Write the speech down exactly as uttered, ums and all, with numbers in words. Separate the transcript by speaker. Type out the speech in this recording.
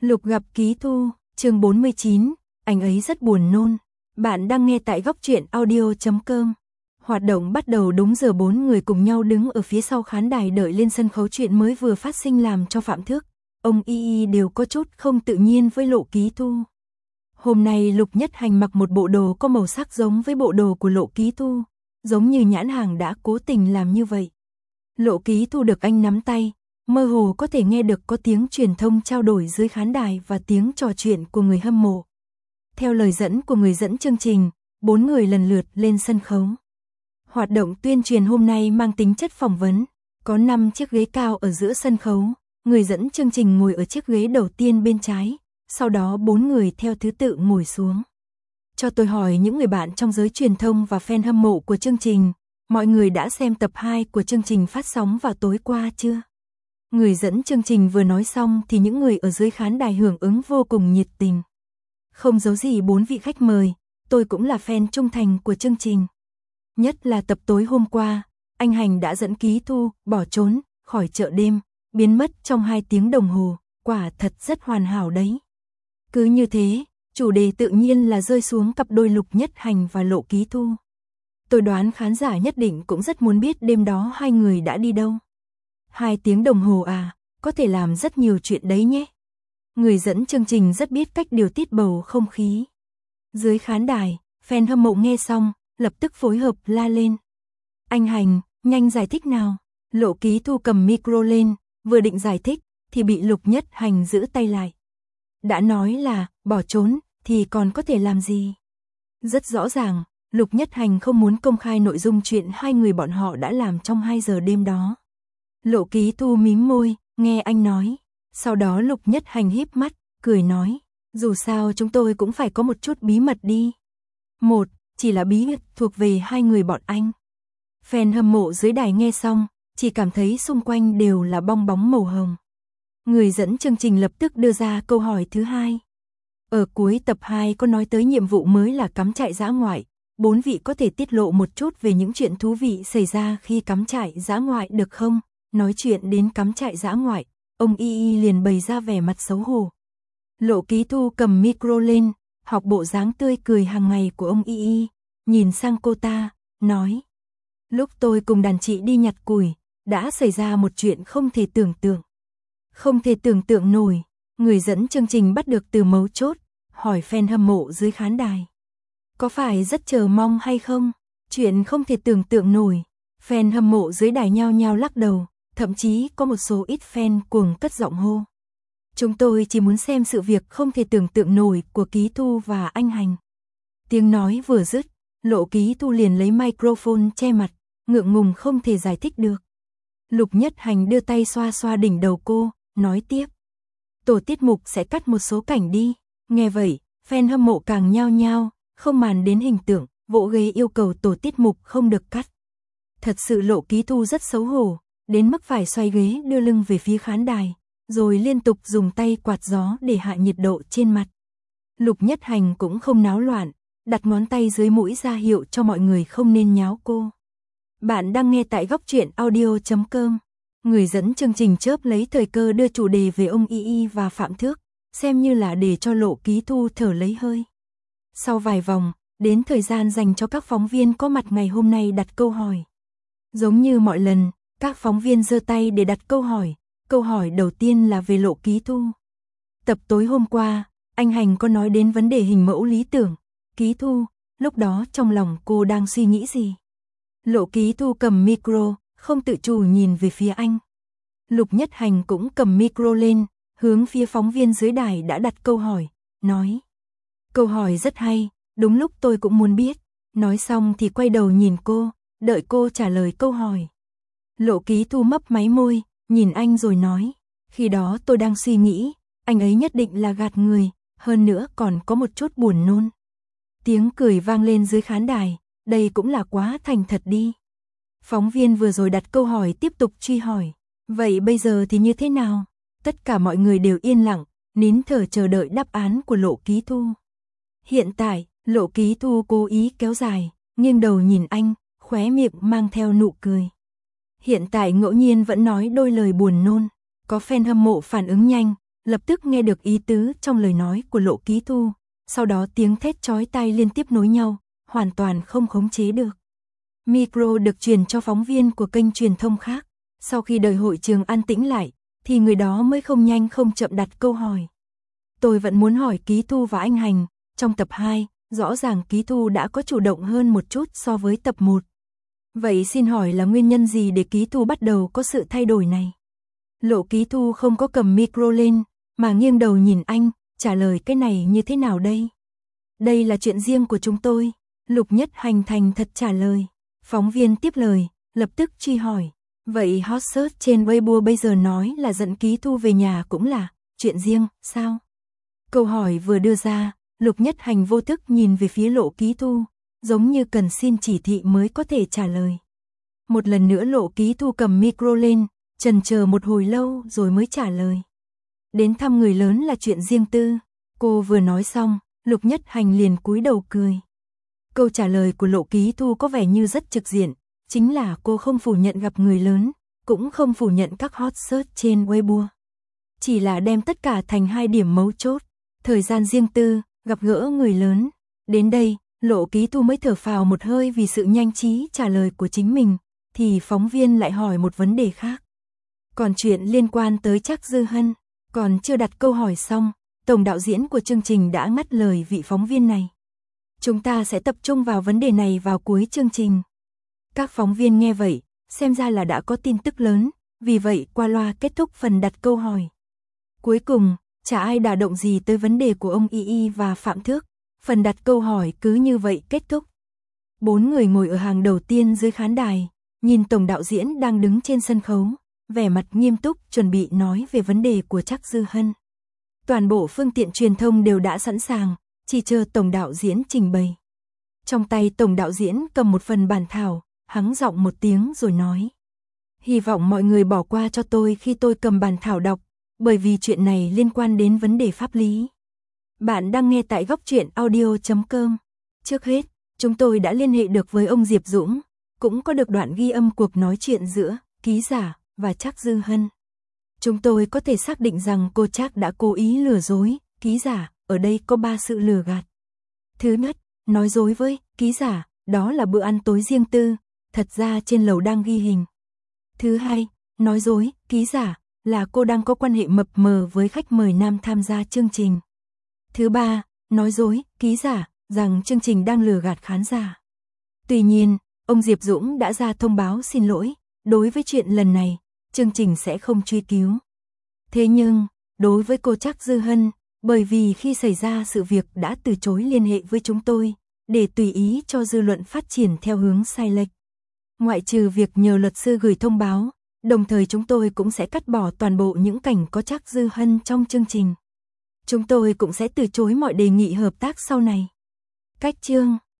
Speaker 1: Lục gặp Ký Thu, chương bốn mươi chín, anh ấy rất buồn nôn. Bạn đang nghe tại góc truyện audio chấm com. Hoạt động bắt đầu đúng giờ, bốn người cùng nhau đứng ở phía sau khán đài đợi lên sân khấu. Chuyện mới vừa phát sinh làm cho Phạm Thước, ông Y Y đều có chút không tự nhiên với Lộ Ký Thu. Hôm nay Lục Nhất Hành mặc một bộ đồ có màu sắc giống với bộ đồ của Lộ Ký Thu, giống như nhãn hàng đã cố tình làm như vậy. Lộ Ký Thu được anh nắm tay, mơ hồ có thể nghe được có tiếng truyền thông trao đổi dưới khán đài và tiếng trò chuyện của người hâm mộ. Theo lời dẫn của người dẫn chương trình, bốn người lần lượt lên sân khấu. Hoạt động tuyên truyền hôm nay mang tính chất phỏng vấn, có năm chiếc ghế cao ở giữa sân khấu, người dẫn chương trình ngồi ở chiếc ghế đầu tiên bên trái, sau đó bốn người theo thứ tự ngồi xuống. Cho tôi hỏi những người bạn trong giới truyền thông và fan hâm mộ của chương trình, mọi người đã xem tập hai của chương trình phát sóng vào tối qua chưa? Người dẫn chương trình vừa nói xong thì những người ở dưới khán đài hưởng ứng vô cùng nhiệt tình. Không giấu gì bốn vị khách mời, tôi cũng là fan trung thành của chương trình. Nhất là tập tối hôm qua, anh Hành đã dẫn Ký Thu bỏ trốn khỏi chợ đêm, biến mất trong hai tiếng đồng hồ, quả thật rất hoàn hảo đấy. Cứ như thế, chủ đề tự nhiên là rơi xuống cặp đôi Lục Nhất Hành và Lộ Ký Thu. Tôi đoán khán giả nhất định cũng rất muốn biết đêm đó hai người đã đi đâu. Hai tiếng đồng hồ à, có thể làm rất nhiều chuyện đấy nhé. Người dẫn chương trình rất biết cách điều tiết bầu không khí. Dưới khán đài, fan hâm mộ nghe xong, lập tức phối hợp la lên. Anh Hành, nhanh giải thích nào. Lộ Ký Thu cầm micro lên, vừa định giải thích, thì bị Lục Nhất Hành giữ tay lại. Đã nói là, bỏ trốn, thì còn có thể làm gì? Rất rõ ràng, Lục Nhất Hành không muốn công khai nội dung chuyện hai người bọn họ đã làm trong hai giờ đêm đó. Lộ Ký Thu mím môi, nghe anh nói. Sau đó Lục Nhất Hành híp mắt, cười nói. Dù sao chúng tôi cũng phải có một chút bí mật đi. Một, chỉ là bí mật thuộc về hai người bọn anh. Fan hâm mộ dưới đài nghe xong, chỉ cảm thấy xung quanh đều là bong bóng màu hồng. Người dẫn chương trình lập tức đưa ra câu hỏi thứ hai. Ở cuối tập hai có nói tới nhiệm vụ mới là cắm trại dã ngoại. Bốn vị có thể tiết lộ một chút về những chuyện thú vị xảy ra khi cắm trại dã ngoại được không? Nói chuyện đến cắm trại dã ngoại, ông Y Y liền bày ra vẻ mặt xấu hổ. Lộ Ký Thu cầm micro lên, học bộ dáng tươi cười hàng ngày của ông Y Y, nhìn sang cô ta, nói. Lúc tôi cùng đàn chị đi nhặt củi, đã xảy ra một chuyện không thể tưởng tượng. Không thể tưởng tượng nổi, người dẫn chương trình bắt được từ mấu chốt, hỏi fan hâm mộ dưới khán đài. Có phải rất chờ mong hay không? Chuyện không thể tưởng tượng nổi, fan hâm mộ dưới đài nhao nhao lắc đầu. Thậm chí có một số ít fan cuồng cất giọng hô. Chúng tôi chỉ muốn xem sự việc không thể tưởng tượng nổi của Ký Thu và anh Hành. Tiếng nói vừa dứt, Lộ Ký Thu liền lấy microphone che mặt, ngượng ngùng không thể giải thích được. Lục Nhất Hành đưa tay xoa xoa đỉnh đầu cô, nói tiếp. Tổ tiết mục sẽ cắt một số cảnh đi. Nghe vậy, fan hâm mộ càng nhao nhao, không màn đến hình tượng, vỗ ghế yêu cầu tổ tiết mục không được cắt. Thật sự Lộ Ký Thu rất xấu hổ. Đến mức phải xoay ghế đưa lưng về phía khán đài, rồi liên tục dùng tay quạt gió để hạ nhiệt độ trên mặt. Lục Nhất Hành cũng không náo loạn, đặt ngón tay dưới mũi ra hiệu cho mọi người không nên nháo cô. Bạn đang nghe tại góc truyện audio chấm com. Người dẫn chương trình chớp lấy thời cơ đưa chủ đề về ông Y Y và Phạm Thước, xem như là để cho Lộ Ký Thu thở lấy hơi. Sau vài vòng, đến thời gian dành cho các phóng viên có mặt ngày hôm nay đặt câu hỏi. Giống như mọi lần, các phóng viên giơ tay để đặt câu hỏi, câu hỏi đầu tiên là về Lộ Ký Thu. Tập tối hôm qua, anh Hành có nói đến vấn đề hình mẫu lý tưởng, Ký Thu, lúc đó trong lòng cô đang suy nghĩ gì? Lộ Ký Thu cầm micro, không tự chủ nhìn về phía anh. Lục Nhất Hành cũng cầm micro lên, hướng phía phóng viên dưới đài đã đặt câu hỏi, nói. Câu hỏi rất hay, đúng lúc tôi cũng muốn biết. Nói xong thì quay đầu nhìn cô, đợi cô trả lời câu hỏi. Lộ Ký Thu mấp máy môi, nhìn anh rồi nói, khi đó tôi đang suy nghĩ, anh ấy nhất định là gạt người, hơn nữa còn có một chút buồn nôn. Tiếng cười vang lên dưới khán đài, đây cũng là quá thành thật đi. Phóng viên vừa rồi đặt câu hỏi tiếp tục truy hỏi, vậy bây giờ thì như thế nào? Tất cả mọi người đều yên lặng, nín thở chờ đợi đáp án của Lộ Ký Thu. Hiện tại, Lộ Ký Thu cố ý kéo dài, nghiêng đầu nhìn anh, khóe miệng mang theo nụ cười. Hiện tại ngẫu nhiên vẫn nói đôi lời buồn nôn, có fan hâm mộ phản ứng nhanh, lập tức nghe được ý tứ trong lời nói của Lộ Ký Thu, sau đó tiếng thét chói tai liên tiếp nối nhau, hoàn toàn không khống chế được. Micro được truyền cho phóng viên của kênh truyền thông khác, sau khi đợi hội trường an tĩnh lại, thì người đó mới không nhanh không chậm đặt câu hỏi. Tôi vẫn muốn hỏi Ký Thu và anh Hành, trong tập hai, rõ ràng Ký Thu đã có chủ động hơn một chút so với tập một. Vậy xin hỏi là nguyên nhân gì để Ký Thu bắt đầu có sự thay đổi này? Lộ Ký Thu không có cầm micro lên, mà nghiêng đầu nhìn anh, trả lời cái này như thế nào đây? Đây là chuyện riêng của chúng tôi, Lục Nhất Hành thành thật trả lời. Phóng viên tiếp lời, lập tức truy hỏi. Vậy hot search trên Weibo bây giờ nói là dẫn Ký Thu về nhà cũng là chuyện riêng, sao? Câu hỏi vừa đưa ra, Lục Nhất Hành vô thức nhìn về phía Lộ Ký Thu, giống như cần xin chỉ thị mới có thể trả lời. Một lần nữa Lộ Ký Thu cầm micro lên, chần chờ một hồi lâu rồi mới trả lời. Đến thăm người lớn là chuyện riêng tư. Cô vừa nói xong, Lục Nhất Hành liền cúi đầu cười. Câu trả lời của Lộ Ký Thu có vẻ như rất trực diện, chính là cô không phủ nhận gặp người lớn, cũng không phủ nhận các hot search trên Weibo. Chỉ là đem tất cả thành hai điểm mấu chốt, thời gian riêng tư, gặp gỡ người lớn. Đến đây, Lộ Ký Thu mới thở phào một hơi vì sự nhanh trí trả lời của chính mình, thì phóng viên lại hỏi một vấn đề khác. Còn chuyện liên quan tới Trác Dư Hân, còn chưa đặt câu hỏi xong, tổng đạo diễn của chương trình đã ngắt lời vị phóng viên này. Chúng ta sẽ tập trung vào vấn đề này vào cuối chương trình. Các phóng viên nghe vậy, xem ra là đã có tin tức lớn, vì vậy qua loa kết thúc phần đặt câu hỏi. Cuối cùng, chả ai đả động gì tới vấn đề của ông Y Y và Phạm Thước, phần đặt câu hỏi cứ như vậy kết thúc. Bốn người ngồi ở hàng đầu tiên dưới khán đài, nhìn tổng đạo diễn đang đứng trên sân khấu, vẻ mặt nghiêm túc chuẩn bị nói về vấn đề của Trác Dư Hân. Toàn bộ phương tiện truyền thông đều đã sẵn sàng, chỉ chờ tổng đạo diễn trình bày. Trong tay tổng đạo diễn cầm một phần bản thảo, hắng giọng một tiếng rồi nói. Hy vọng mọi người bỏ qua cho tôi khi tôi cầm bản thảo đọc, bởi vì chuyện này liên quan đến vấn đề pháp lý. Bạn đang nghe tại góc truyện audio chấm com. Trước hết, chúng tôi đã liên hệ được với ông Diệp Dũng, cũng có được đoạn ghi âm cuộc nói chuyện giữa ký giả và Trác Dư Hân. Chúng tôi có thể xác định rằng cô Trác đã cố ý lừa dối ký giả, ở đây có ba sự lừa gạt. Thứ nhất, nói dối với ký giả, đó là bữa ăn tối riêng tư, thật ra trên lầu đang ghi hình. Thứ hai, nói dối ký giả là cô đang có quan hệ mập mờ với khách mời nam tham gia chương trình. Thứ ba, nói dối ký giả rằng chương trình đang lừa gạt khán giả. Tuy nhiên, ông Diệp Dũng đã ra thông báo xin lỗi, đối với chuyện lần này, chương trình sẽ không truy cứu. Thế nhưng, đối với cô Trác Dư Hân, bởi vì khi xảy ra sự việc đã từ chối liên hệ với chúng tôi, để tùy ý cho dư luận phát triển theo hướng sai lệch. Ngoại trừ việc nhờ luật sư gửi thông báo, đồng thời chúng tôi cũng sẽ cắt bỏ toàn bộ những cảnh có Trác Dư Hân trong chương trình. Chúng tôi cũng sẽ từ chối mọi đề nghị hợp tác sau này. Cách chương